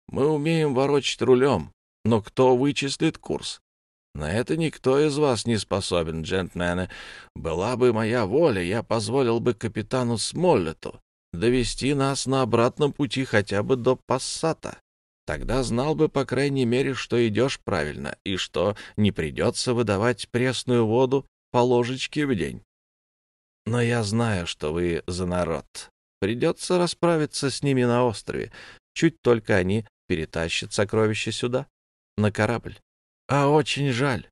Мы умеем ворочать рулем, но кто вычислит курс? На это никто из вас не способен, джентльмены. Была бы моя воля, я позволил бы капитану Смоллету довести нас на обратном пути хотя бы до Пассата. Тогда знал бы, по крайней мере, что идешь правильно и что не придется выдавать пресную воду по ложечке в день. Но я знаю, что вы за народ. Придется расправиться с ними на острове. Чуть только они перетащат сокровища сюда, на корабль. А очень жаль.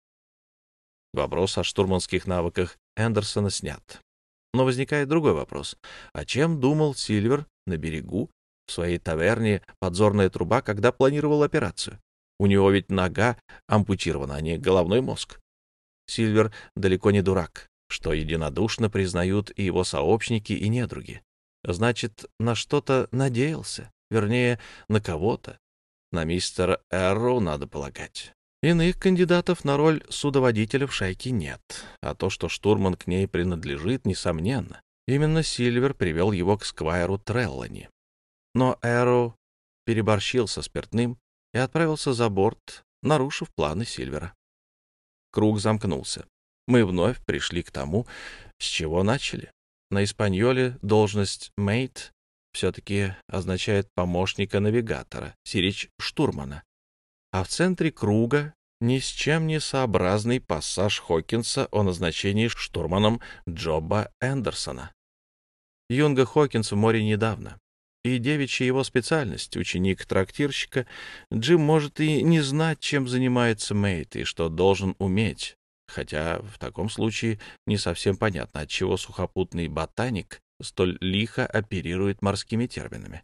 Вопрос о штурманских навыках Эндерсона снят. Но возникает другой вопрос. О чем думал Сильвер на берегу, в своей таверне «Подзорная труба», когда планировал операцию? У него ведь нога ампутирована, а не головной мозг. Сильвер далеко не дурак, что единодушно признают и его сообщники, и недруги. Значит, на что-то надеялся, вернее, на кого-то. На мистера Эрроу, надо полагать. Иных кандидатов на роль судоводителя в шайке нет, а то, что штурман к ней принадлежит, несомненно. Именно Сильвер привел его к сквайру Треллани. Но Эрроу переборщил со спиртным и отправился за борт, нарушив планы Сильвера. Круг замкнулся. Мы вновь пришли к тому, с чего начали. На испаньоле должность «мейт» все-таки означает помощника навигатора, сирич штурмана. А в центре круга ни с чем не сообразный пассаж Хокинса о назначении штурманом Джоба Эндерсона. Юнга Хокинс в море недавно. И девичья его специальность, ученик трактирщика, Джим может и не знать, чем занимается мейт и что должен уметь. Хотя в таком случае не совсем понятно, отчего сухопутный ботаник столь лихо оперирует морскими терминами.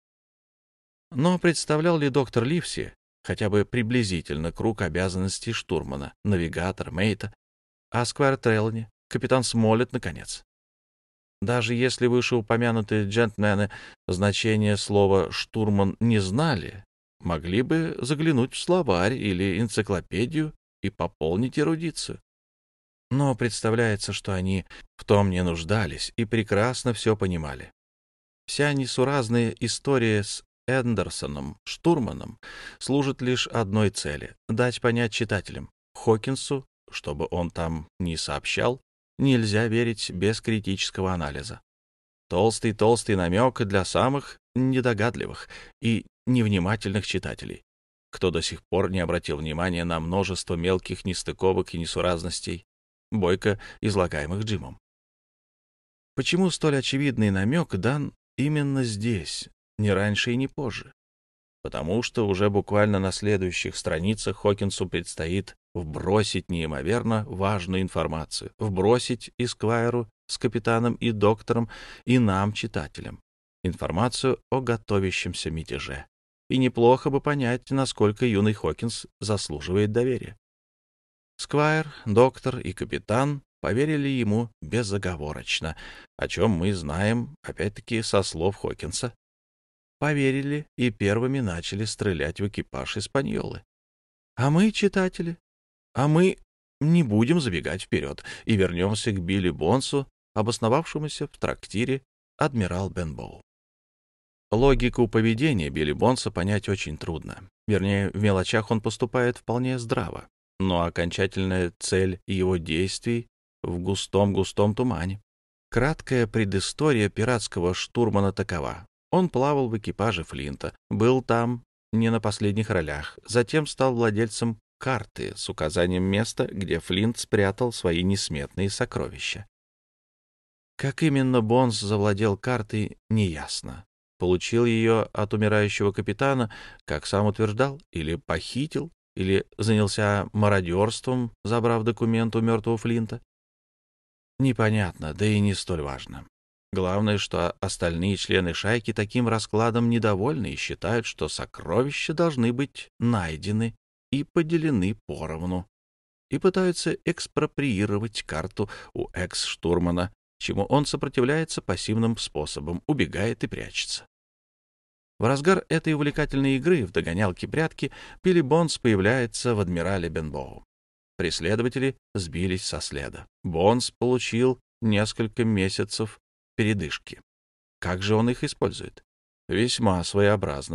Но представлял ли доктор Ливси хотя бы приблизительно круг обязанностей штурмана, навигатора, мейта, а сквайр Треллани, капитан Смоллет, наконец? Даже если вышеупомянутые джентльмены значение слова «штурман» не знали, могли бы заглянуть в словарь или энциклопедию и пополнить эрудицию. Но представляется, что они в том не нуждались и прекрасно все понимали. Вся несуразная история с Эндерсоном, штурманом, служит лишь одной цели — дать понять читателям. Хокинсу, чтобы он там не сообщал, нельзя верить без критического анализа. Толстый-толстый намек для самых недогадливых и невнимательных читателей, кто до сих пор не обратил внимания на множество мелких нестыковок и несуразностей, бойко излагаемых Джимом. Почему столь очевидный намек дан именно здесь, не раньше и не позже? Потому что уже буквально на следующих страницах Хокинсу предстоит вбросить неимоверно важную информацию, вбросить эсквайру с капитаном и доктором и нам, читателям, информацию о готовящемся мятеже. И неплохо бы понять, насколько юный Хокинс заслуживает доверия. Сквайр, доктор и капитан поверили ему безоговорочно, о чем мы знаем, опять-таки, со слов Хокинса. Поверили и первыми начали стрелять в экипаж Испаньолы. А мы, читатели, мы не будем забегать вперед и вернемся к Билли Бонсу, обосновавшемуся в трактире «Адмирал Бенбоу». Логику поведения Билли Бонса понять очень трудно. Вернее, в мелочах он поступает вполне здраво, но окончательная цель его действий в густом-густом тумане. Краткая предыстория пиратского штурмана такова. Он плавал в экипаже Флинта, был там не на последних ролях, затем стал владельцем карты с указанием места, где Флинт спрятал свои несметные сокровища. Как именно Бонс завладел картой, неясно. Получил ее от умирающего капитана, как сам утверждал, или похитил, или занялся мародерством, забрав документ у мертвого Флинта. Непонятно, да и не столь важно. Главное, что остальные члены шайки таким раскладом недовольны и считают, что сокровища должны быть найдены и поделены поровну, и пытаются экспроприировать карту у экс-штурмана, чему он сопротивляется пассивным способом, убегает и прячется. В разгар этой увлекательной игры в догонялки-прятки Билли Бонс появляется в «Адмирале Бенбоу». Преследователи сбились со следа. Бонс получил несколько месяцев передышки. Как же он их использует? Весьма своеобразно.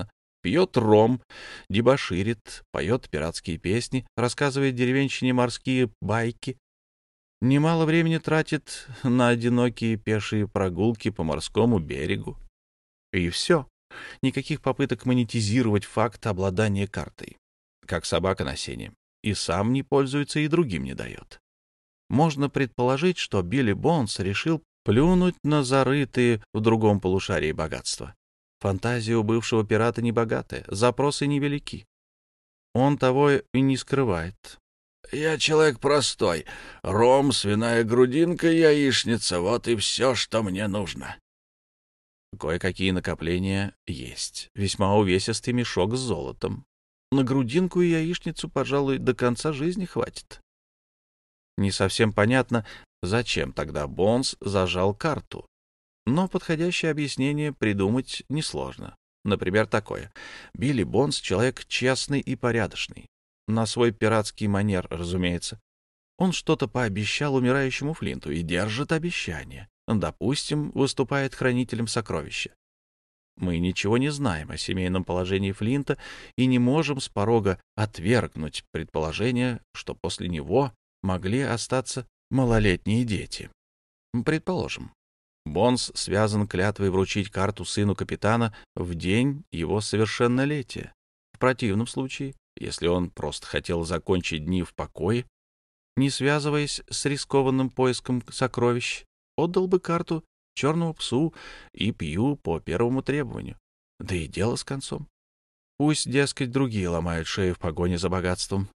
пьет ром, дебоширит, поет пиратские песни, рассказывает деревенщине морские байки, немало времени тратит на одинокие пешие прогулки по морскому берегу. И все. Никаких попыток монетизировать факт обладания картой. Как собака на сене. И сам не пользуется, и другим не дает. Можно предположить, что Билли Бонс решил плюнуть на зарытые в другом полушарии богатства. Фантазия у бывшего пирата небогатая, запросы невелики. Он того и не скрывает. «Я человек простой. Ром, свиная грудинка, яичница — вот и все, что мне нужно». Кое-какие накопления есть. Весьма увесистый мешок с золотом. На грудинку и яичницу, пожалуй, до конца жизни хватит. Не совсем понятно, зачем тогда Бонс зажал карту. Но подходящее объяснение придумать несложно. Например, такое. Билли Бонс — человек честный и порядочный. На свой пиратский манер, разумеется. Он что-то пообещал умирающему Флинту и держит обещание. Допустим, выступает хранителем сокровища. Мы ничего не знаем о семейном положении Флинта и не можем с порога отвергнуть предположение, что после него могли остаться малолетние дети. Предположим, Бонс связан клятвой вручить карту сыну капитана в день его совершеннолетия. В противном случае, если он просто хотел закончить дни в покое, не связываясь с рискованным поиском сокровищ, отдал бы карту черному псу и пью по первому требованию. Да и дело с концом. Пусть, дескать, другие ломают шею в погоне за богатством.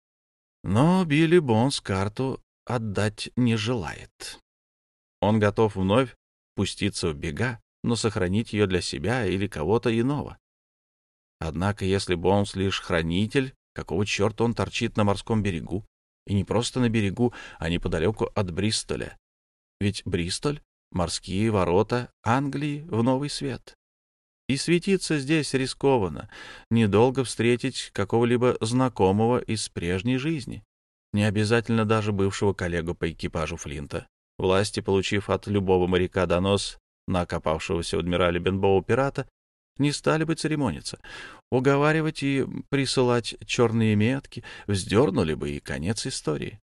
Но Билли Бонс карту отдать не желает. Он готов вновь пуститься в бега, но сохранить ее для себя или кого-то иного. Однако, если Бонс лишь хранитель, какого черта он торчит на морском берегу? И не просто на берегу, а неподалеку от Бристоля. Ведь Бристоль — морские ворота Англии в новый свет. И светиться здесь рискованно, недолго встретить какого-либо знакомого из прежней жизни. Не обязательно даже бывшего коллегу по экипажу Флинта. Власти, получив от любого моряка донос на окопавшегося в адмирале Бенбоу пирата, не стали бы церемониться. Уговаривать и присылать черные метки, вздернули бы и конец истории.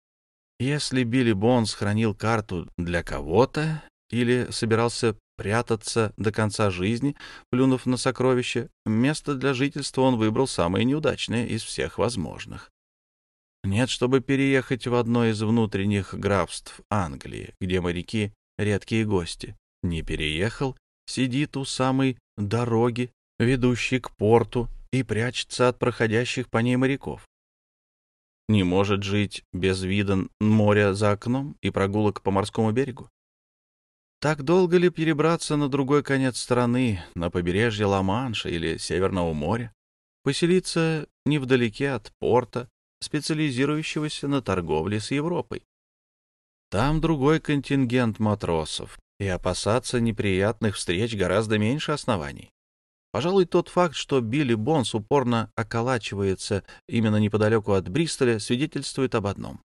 Если Билли Бонс хранил карту для кого-то или собирался прятаться до конца жизни, плюнув на сокровище, место для жительства он выбрал самое неудачное из всех возможных. Нет, чтобы переехать в одно из внутренних графств Англии, где моряки — редкие гости. Не переехал, сидит у самой дороги, ведущей к порту, и прячется от проходящих по ней моряков. Не может жить без вида моря за окном и прогулок по морскому берегу? Так долго ли перебраться на другой конец страны, на побережье Ла-Манша или Северного моря? Поселиться невдалеке от порта, специализирующегося на торговле с Европой? Там другой контингент матросов, и опасаться неприятных встреч гораздо меньше оснований. Пожалуй, тот факт, что Билли Бонс упорно околачивается именно неподалеку от Бристоля, свидетельствует об одном.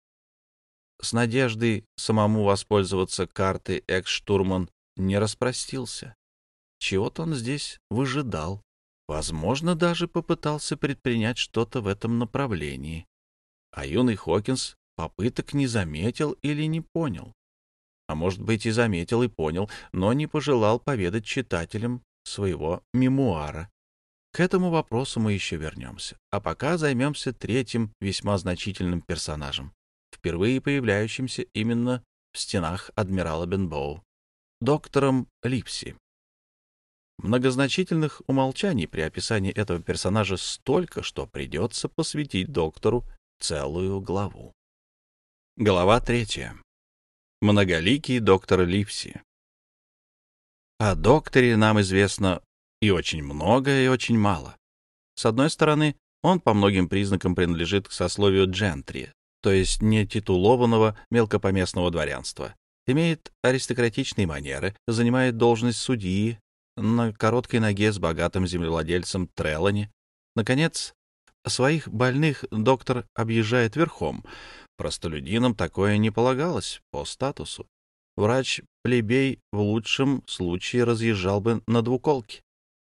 С надеждой самому воспользоваться картой экс-штурман не распростился. Чего-то он здесь выжидал. Возможно, даже попытался предпринять что-то в этом направлении. А юный Хокинс попыток не заметил или не понял. А может быть, и заметил и понял, но не пожелал поведать читателям своего мемуара. К этому вопросу мы еще вернемся. А пока займемся третьим весьма значительным персонажем, впервые появляющимся именно в стенах адмирала Бенбоу, доктором Ливси. Многозначительных умолчаний при описании этого персонажа столько, что придется посвятить доктору целую главу. Глава 3. Многоликий доктор Ливси. О докторе нам известно и очень много, и очень мало. С одной стороны, он по многим признакам принадлежит к сословию джентри, то есть нетитулованного мелкопоместного дворянства, имеет аристократичные манеры, занимает должность судьи на короткой ноге с богатым землевладельцем Трелани. Наконец, своих больных доктор объезжает верхом. Простолюдинам такое не полагалось по статусу. Врач-плебей в лучшем случае разъезжал бы на двуколке.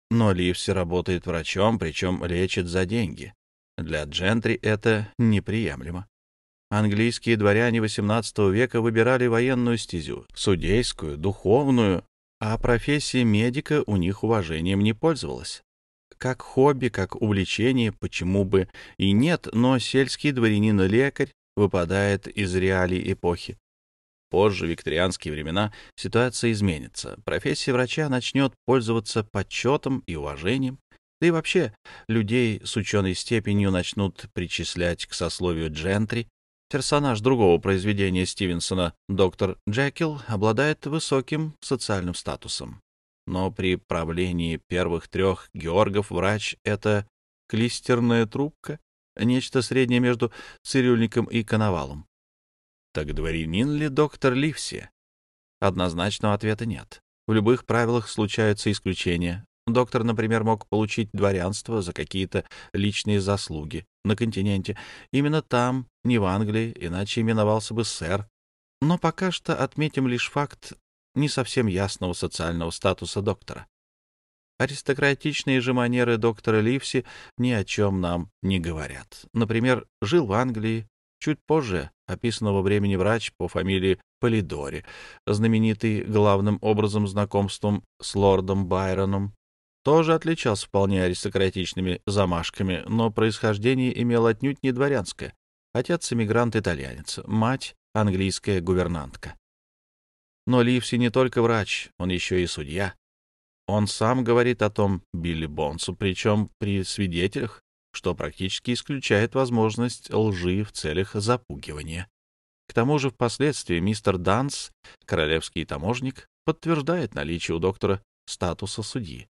Но Ливси работает врачом, причем лечит за деньги. Для джентри это неприемлемо. Английские дворяне XVIII века выбирали военную стезю, судейскую, духовную, а профессия медика у них уважением не пользовалась. Как хобби, как увлечение, почему бы и нет, но сельский дворянин-лекарь выпадает из реалий эпохи. Позже, в викторианские времена, ситуация изменится. Профессия врача начнет пользоваться почетом и уважением. Да и вообще, людей с ученой степенью начнут причислять к сословию джентри. Персонаж другого произведения Стивенсона, доктор Джекил, обладает высоким социальным статусом. Но при правлении первых трех Георгов врач — это клистерная трубка, нечто среднее между цирюльником и коновалом. Так дворянин ли доктор Ливси? Однозначного ответа нет. В любых правилах случаются исключения. Доктор, например, мог получить дворянство за какие-то личные заслуги на континенте. Именно там, не в Англии, иначе именовался бы сэр. Но пока что отметим лишь факт не совсем ясного социального статуса доктора. Аристократичные же манеры доктора Ливси ни о чем нам не говорят. Например, жил в Англии. Чуть позже описанного времени врач по фамилии Полидори, знаменитый главным образом знакомством с лордом Байроном, тоже отличался вполне аристократичными замашками, но происхождение имел отнюдь не дворянское. Отец — эмигрант-итальянец, мать — английская гувернантка. Но Ливси не только врач, он еще и судья. Он сам говорит о том Билли Бонсу, причем при свидетелях, что практически исключает возможность лжи в целях запугивания. К тому же впоследствии мистер Данс, королевский таможник, подтверждает наличие у доктора статуса судьи.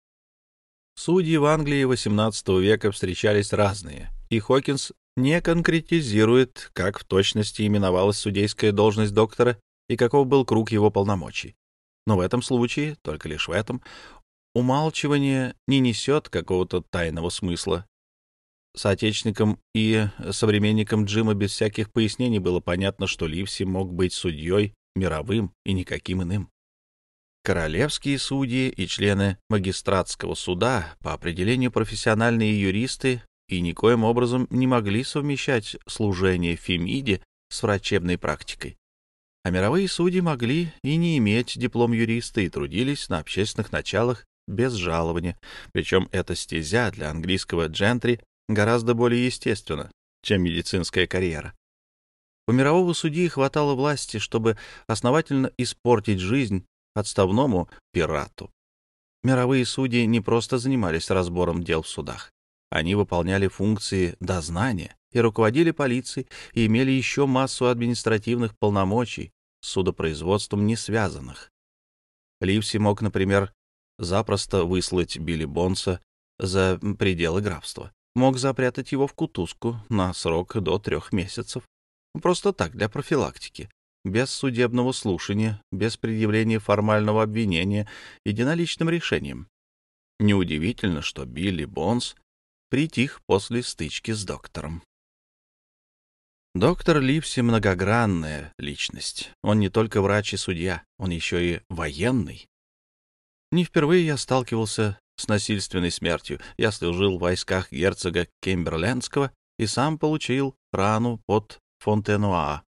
Судьи в Англии XVIII века встречались разные, и Хокинс не конкретизирует, как в точности именовалась судейская должность доктора и каков был круг его полномочий. Но в этом случае, только лишь в этом, умалчивание не несет какого-то тайного смысла. Соотечественникам и современникам Джима без всяких пояснений было понятно, что Ливси мог быть судьей мировым и никаким иным. Королевские судьи и члены магистратского суда по определению профессиональные юристы и никоим образом не могли совмещать служение Фемиде с врачебной практикой. А мировые судьи могли и не иметь диплом юриста и трудились на общественных началах без жалования, причем эта стезя для английского джентри гораздо более естественно, чем медицинская карьера. У мирового судьи хватало власти, чтобы основательно испортить жизнь отставному пирату. Мировые судьи не просто занимались разбором дел в судах. Они выполняли функции дознания и руководили полицией, и имели еще массу административных полномочий с судопроизводством не связанных. Ливси мог, например, запросто выслать Билли Бонса за пределы графства. Мог запрятать его в кутузку на срок до 3 месяцев. Просто так, для профилактики. Без судебного слушания, без предъявления формального обвинения, единоличным решением. Неудивительно, что Билли Бонс притих после стычки с доктором. Доктор Ливси — многогранная личность. Он не только врач и судья, он еще и военный. Не впервые я сталкивался с насильственной смертью. Я служил в войсках герцога Кемберлендского и сам получил рану под Фонтенуа.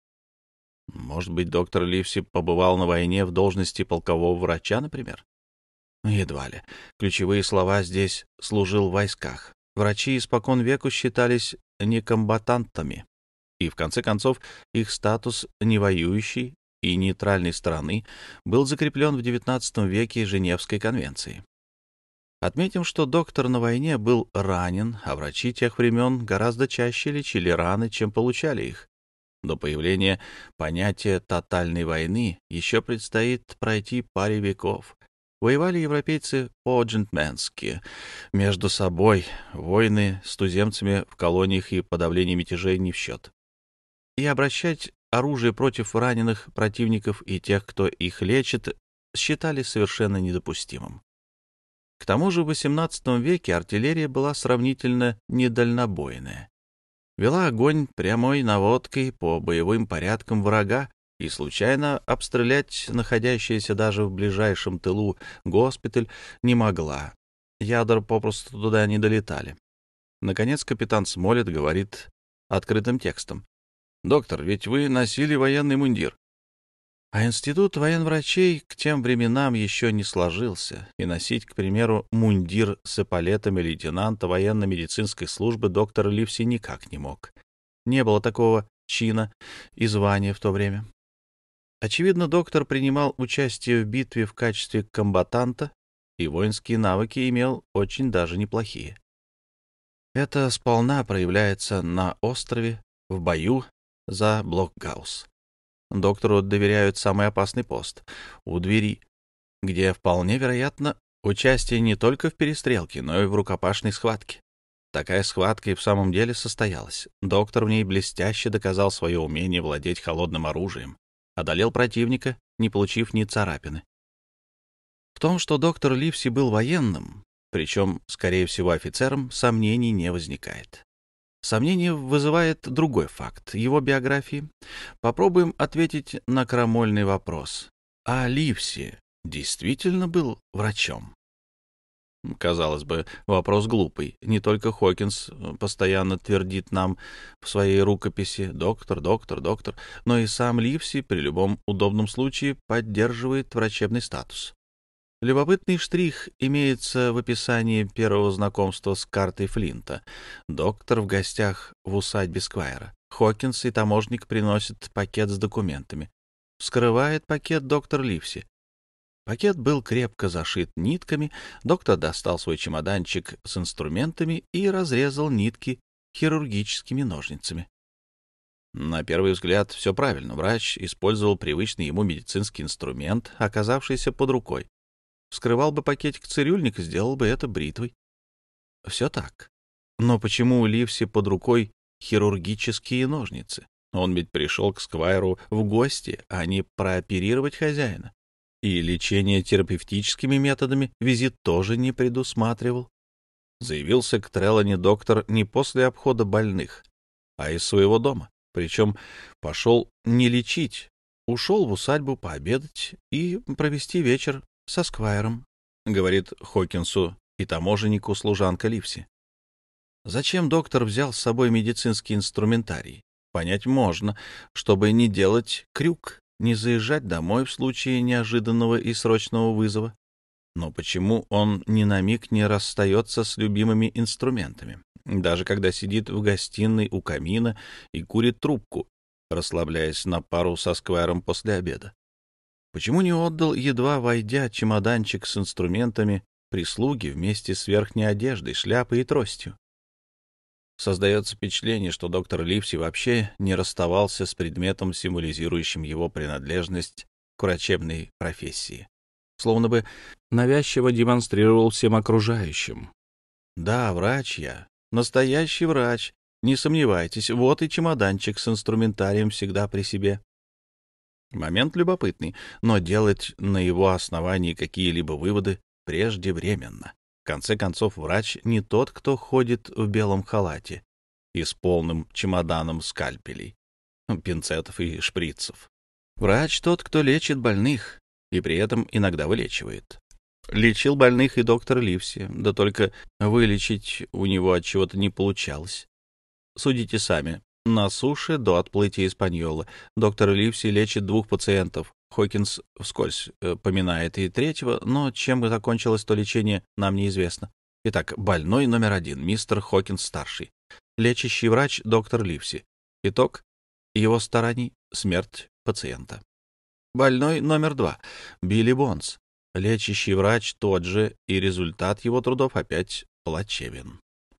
Может быть, доктор Ливси побывал на войне в должности полкового врача, например? Едва ли. Ключевые слова здесь «служил в войсках». Врачи испокон веку считались некомбатантами, и, в конце концов, их статус невоюющей и нейтральной страны был закреплен в XIX веке Женевской конвенцией. Отметим, что доктор на войне был ранен, а врачи тех времен гораздо чаще лечили раны, чем получали их. До появления понятия тотальной войны еще предстоит пройти паре веков. Воевали европейцы по-джентльменски, между собой, войны с туземцами в колониях и подавление мятежей не в счет. И обращать оружие против раненых противников и тех, кто их лечит, считали совершенно недопустимым. К тому же в XVIII веке артиллерия была сравнительно недальнобойная. Вела огонь прямой наводкой по боевым порядкам врага, и случайно обстрелять находящийся даже в ближайшем тылу госпиталь не могла. Ядра попросту туда не долетали. Наконец капитан Смолетт говорит открытым текстом. «Доктор, ведь вы носили военный мундир». А институт военврачей к тем временам еще не сложился, и носить, к примеру, мундир с эполетами лейтенанта военно-медицинской службы доктор Ливси никак не мог. Не было такого чина и звания в то время. Очевидно, доктор принимал участие в битве в качестве комбатанта, и воинские навыки имел очень даже неплохие. Это сполна проявляется на острове, в бою за Блокгаус. Доктору доверяют самый опасный пост — у двери, где вполне вероятно участие не только в перестрелке, но и в рукопашной схватке. Такая схватка и в самом деле состоялась. Доктор в ней блестяще доказал свое умение владеть холодным оружием, одолел противника, не получив ни царапины. В том, что доктор Ливси был военным, причем, скорее всего, офицером, сомнений не возникает. Сомнение вызывает другой факт — его биографии. Попробуем ответить на крамольный вопрос. А Ливси действительно был врачом? Казалось бы, вопрос глупый. Не только Хокинс постоянно твердит нам в своей рукописи «доктор, доктор, доктор», но и сам Ливси при любом удобном случае поддерживает врачебный статус. Любопытный штрих имеется в описании первого знакомства с картой Флинта. Доктор в гостях в усадьбе Сквайра. Хокинс и таможник приносят пакет с документами. Вскрывает пакет доктор Ливси. Пакет был крепко зашит нитками. Доктор достал свой чемоданчик с инструментами и разрезал нитки хирургическими ножницами. На первый взгляд все правильно. Врач использовал привычный ему медицинский инструмент, оказавшийся под рукой. Вскрывал бы пакетик цирюльник, сделал бы это бритвой. Все так. Но почему у Ливси под рукой хирургические ножницы? Он ведь пришел к Сквайру в гости, а не прооперировать хозяина. И лечение терапевтическими методами визит тоже не предусматривал. Заявился к Треллани доктор не после обхода больных, а из своего дома. Причем пошел не лечить, ушел в усадьбу пообедать и провести вечер со Сквайром, говорит Хокинсу и таможеннику служанка Ливси. Зачем доктор взял с собой медицинский инструментарий? Понять можно, чтобы не делать крюк, не заезжать домой в случае неожиданного и срочного вызова. Но почему он ни на миг не расстается с любимыми инструментами, даже когда сидит в гостиной у камина и курит трубку, расслабляясь на пару со Сквайром после обеда? Почему не отдал, едва войдя, чемоданчик с инструментами прислуги вместе с верхней одеждой, шляпой и тростью? Создается впечатление, что доктор Ливси вообще не расставался с предметом, символизирующим его принадлежность к врачебной профессии. Словно бы навязчиво демонстрировал всем окружающим. «Да, врач я, настоящий врач, не сомневайтесь, вот и чемоданчик с инструментарием всегда при себе». Момент любопытный, но делать на его основании какие-либо выводы преждевременно. В конце концов, врач не тот, кто ходит в белом халате и с полным чемоданом скальпелей, пинцетов и шприцев. Врач тот, кто лечит больных и при этом иногда вылечивает. Лечил больных и доктор Ливси, да только вылечить у него от чего-то не получалось. Судите сами. На суше до отплытия Испаньолы доктор Ливси лечит 2 пациентов. Хокинс вскользь поминает и 3-го, но чем закончилось то лечение, нам неизвестно. Итак, больной номер 1, мистер Хокинс-старший. Лечащий врач доктор Ливси. Итог — его стараний, смерть пациента. Больной номер 2, Билли Бонс. Лечащий врач тот же, и результат его трудов опять плачевен.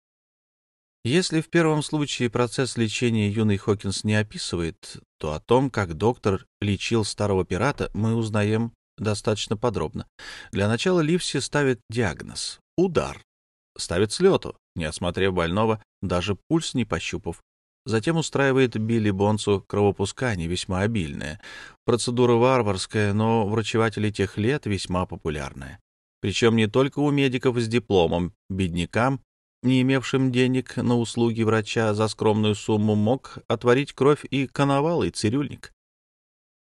Если в первом случае процесс лечения юный Хокинс не описывает, то о том, как доктор лечил старого пирата, мы узнаем достаточно подробно. Для начала Ливси ставит диагноз — удар. Ставит с лету, не осмотрев больного, даже пульс не пощупав. Затем устраивает Билли Бонсу кровопускание весьма обильное. Процедура варварская, но врачеватели тех лет весьма популярная. Причем не только у медиков с дипломом, беднякам, не имевшим денег на услуги врача за скромную сумму, мог отварить кровь и коновалый цирюльник.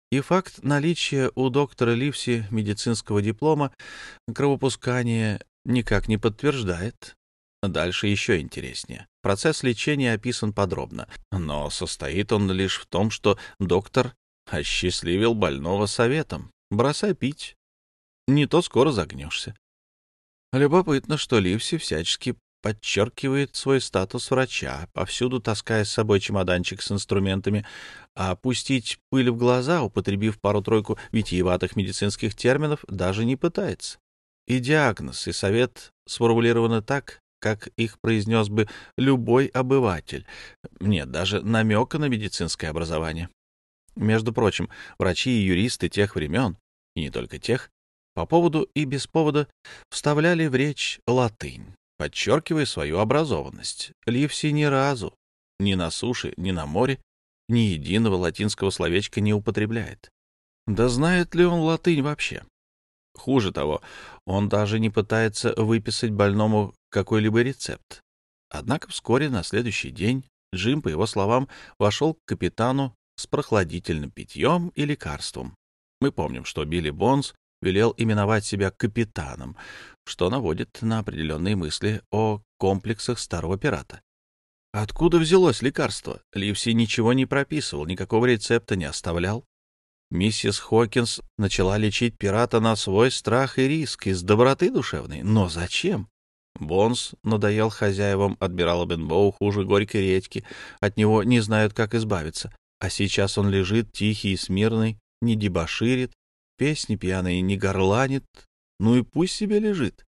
И факт наличия у доктора Ливси медицинского диплома кровопускания никак не подтверждает. Дальше еще интереснее. Процесс лечения описан подробно, но состоит он лишь в том, что доктор осчастливил больного советом: бросай пить, не то скоро загнешься. Любопытно, что Ливси всячески подчеркивает свой статус врача, повсюду таская с собой чемоданчик с инструментами, а пустить пыль в глаза, употребив пару-тройку витиеватых медицинских терминов, даже не пытается. И диагноз, и совет сформулированы так, как их произнес бы любой обыватель. Нет даже намека на медицинское образование. Между прочим, врачи и юристы тех времен, и не только тех, по поводу и без повода вставляли в речь латынь, подчеркивая свою образованность. Ливси ни разу, ни на суше, ни на море, ни единого латинского словечка не употребляет. Да знает ли он латынь вообще? Хуже того, он даже не пытается выписать больному какой-либо рецепт. Однако вскоре на следующий день Джим, по его словам, вошел к капитану с прохладительным питьем и лекарством. Мы помним, что Билли Бонс велел именовать себя капитаном, что наводит на определенные мысли о комплексах старого пирата. Откуда взялось лекарство? Ливси ничего не прописывал, никакого рецепта не оставлял. Миссис Хокинс начала лечить пирата на свой страх и риск, из доброты душевной. Но зачем? Бонс надоел хозяевам адмирала Бенбоу хуже горькой редьки. От него не знают, как избавиться. А сейчас он лежит тихий и смирный, не дебоширит, песни пьяные не горланит. Ну и пусть себе лежит.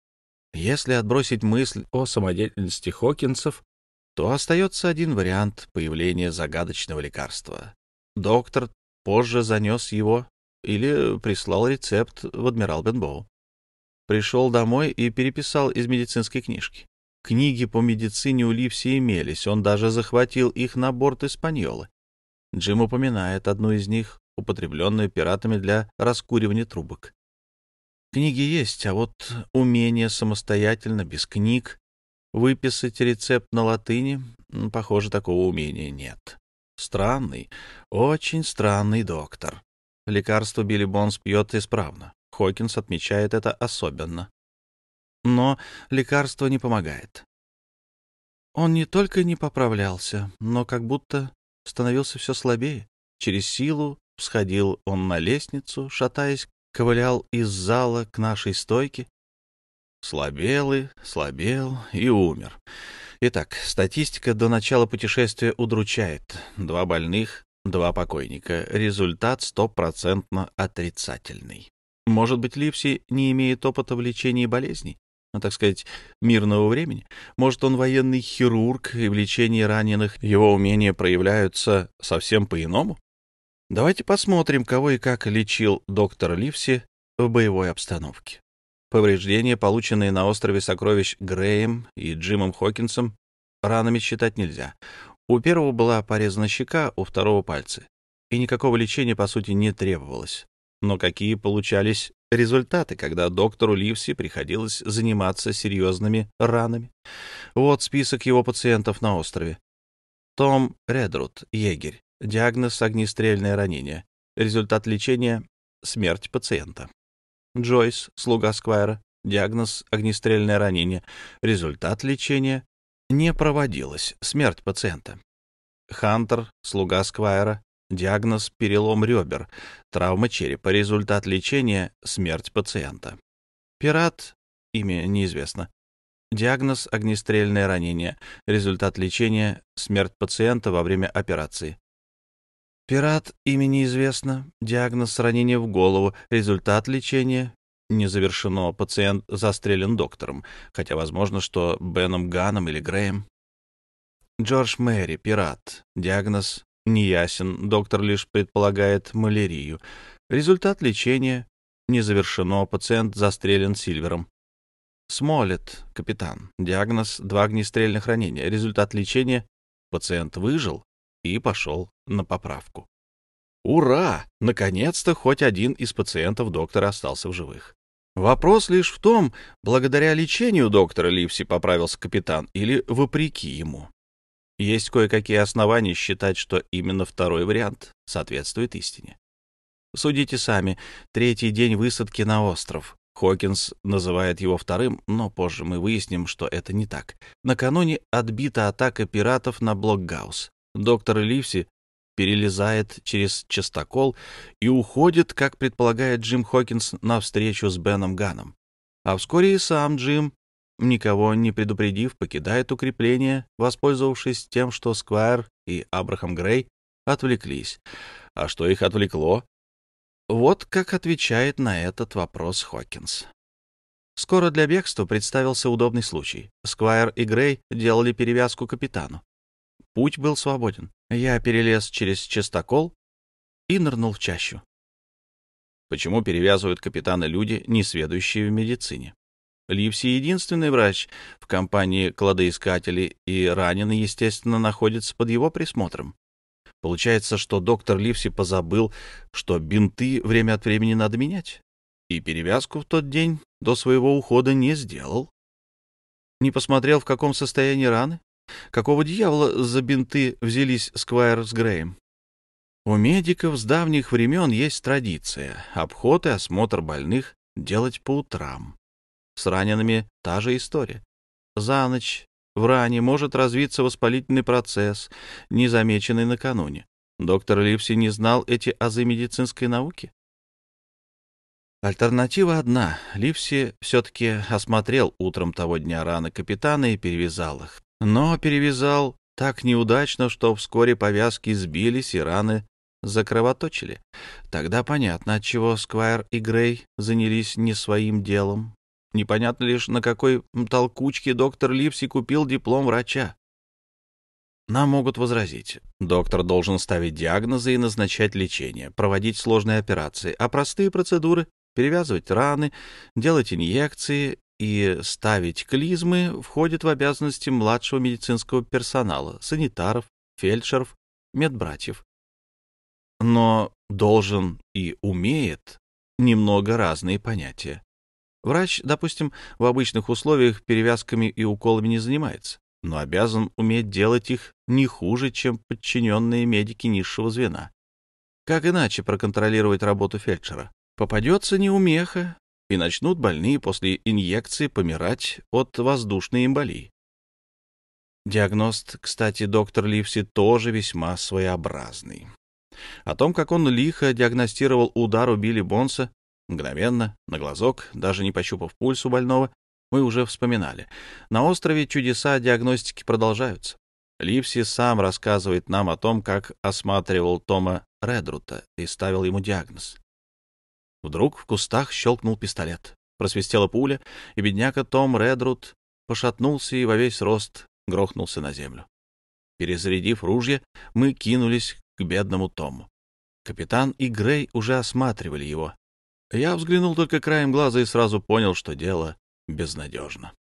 Если отбросить мысль о самодеятельности Хокинсов, то остается один вариант появления загадочного лекарства. Доктор позже занес его или прислал рецепт в адмирал Бенбоу. Пришел домой и переписал из медицинской книжки. Книги по медицине у Ливси имелись, он даже захватил их на борт «Испаньолы». Джим упоминает одну из них, употребленную пиратами для раскуривания трубок. Книги есть, а вот умение самостоятельно, без книг, выписать рецепт на латыни, похоже, такого умения нет. Странный, очень странный доктор. Лекарство Билли Бонс пьет исправно. Хокинс отмечает это особенно. Но лекарство не помогает. Он не только не поправлялся, но как будто становился все слабее. Через силу всходил он на лестницу, шатаясь, ковылял из зала к нашей стойке. Слабел и умер. Итак, статистика до начала путешествия удручает. 2 больных, 2 покойника. Результат 100% отрицательный. Может быть, Ливси не имеет опыта в лечении болезней, так сказать, мирного времени? Может, он военный хирург, и в лечении раненых его умения проявляются совсем по-иному? Давайте посмотрим, кого и как лечил доктор Ливси в боевой обстановке. Повреждения, полученные на острове Сокровищ Греем и Джимом Хокинсом, ранами считать нельзя. У первого была порезана щека, у второго — пальцы. И никакого лечения, по сути, не требовалось. Но какие получались результаты, когда доктору Ливси приходилось заниматься серьезными ранами? Вот список его пациентов на острове. Том Редруд, егерь. Диагноз — огнестрельное ранение. Результат лечения — смерть пациента. Джойс, слуга Сквайра. Диагноз — огнестрельное ранение. Результат лечения — не проводилось. Смерть пациента. Хантер, слуга Сквайра. Диагноз — перелом ребер, травма черепа. Результат лечения — смерть пациента. Пират, имя неизвестно. Диагноз — огнестрельное ранение. Результат лечения — смерть пациента во время операции. Пират, имя неизвестно. Диагноз — ранение в голову. Результат лечения — не завершено. Пациент застрелен доктором, хотя возможно, что Беном Ганном или Греем. Джордж Мэри, пират. Диагноз неясен, доктор лишь предполагает малярию. Результат лечения не завершено, пациент застрелен Сильвером. Смолет, капитан. Диагноз — 2 огнестрельных ранения. Результат лечения — пациент выжил и пошел на поправку. Ура! Наконец-то хоть один из пациентов доктора остался в живых. Вопрос лишь в том, благодаря лечению доктора Ливси поправился капитан или вопреки ему. Есть кое-какие основания считать, что именно второй вариант соответствует истине. Судите сами. Третий день высадки на остров. Хокинс называет его вторым, но позже мы выясним, что это не так. Накануне отбита атака пиратов на Блокгаус. Доктор Ливси перелезает через частокол и уходит, как предполагает Джим Хокинс, на встречу с Беном Ганном. А вскоре и сам Джим, никого не предупредив, покидает укрепление, воспользовавшись тем, что Сквайр и Абрахам Грей отвлеклись. А что их отвлекло? Вот как отвечает на этот вопрос Хокинс. Скоро для бегства представился удобный случай. Сквайр и Грей делали перевязку капитану. Путь был свободен. Я перелез через частокол и нырнул в чащу. Почему перевязывают капитана люди, несведущие в медицине? Ливси единственный врач в компании кладоискателей, и раненый, естественно, находится под его присмотром. Получается, что доктор Ливси позабыл, что бинты время от времени надо менять, и перевязку в тот день до своего ухода не сделал. Не посмотрел, в каком состоянии раны? Какого дьявола за бинты взялись Сквайр с Греем? У медиков с давних времен есть традиция — обход и осмотр больных делать по утрам. С ранеными та же история. За ночь в ране может развиться воспалительный процесс, незамеченный накануне. Доктор Ливси не знал эти азы медицинской науки? Альтернатива одна. Ливси все-таки осмотрел утром того дня раны капитана и перевязал их. Но перевязал так неудачно, что вскоре повязки сбились и раны закровоточили. Тогда понятно, отчего Сквайр и Грей занялись не своим делом. Непонятно лишь, на какой толкучке доктор Ливси купил диплом врача. Нам могут возразить. Доктор должен ставить диагнозы и назначать лечение, проводить сложные операции, а простые процедуры — перевязывать раны, делать инъекции и ставить клизмы — входят в обязанности младшего медицинского персонала, санитаров, фельдшеров, медбратьев. Но «должен» и «умеет» — немного разные понятия. Врач, допустим, в обычных условиях перевязками и уколами не занимается, но обязан уметь делать их не хуже, чем подчиненные медики низшего звена. Как иначе проконтролировать работу фельдшера? Попадется неумеха, и начнут больные после инъекции помирать от воздушной эмболии. Диагност, кстати, доктор Ливси тоже весьма своеобразный. О том, как он лихо диагностировал удар у Билли Бонса, мгновенно, на глазок, даже не пощупав пульс у больного, мы уже вспоминали. На острове чудеса диагностики продолжаются. Ливси сам рассказывает нам о том, как осматривал Тома Редрута и ставил ему диагноз. Вдруг в кустах щелкнул пистолет. Просвистела пуля, и бедняка Том Редрут пошатнулся и во весь рост грохнулся на землю. Перезарядив ружья, мы кинулись к бедному Тому. Капитан и Грей уже осматривали его. Я взглянул только краем глаза и сразу понял, что дело безнадежно.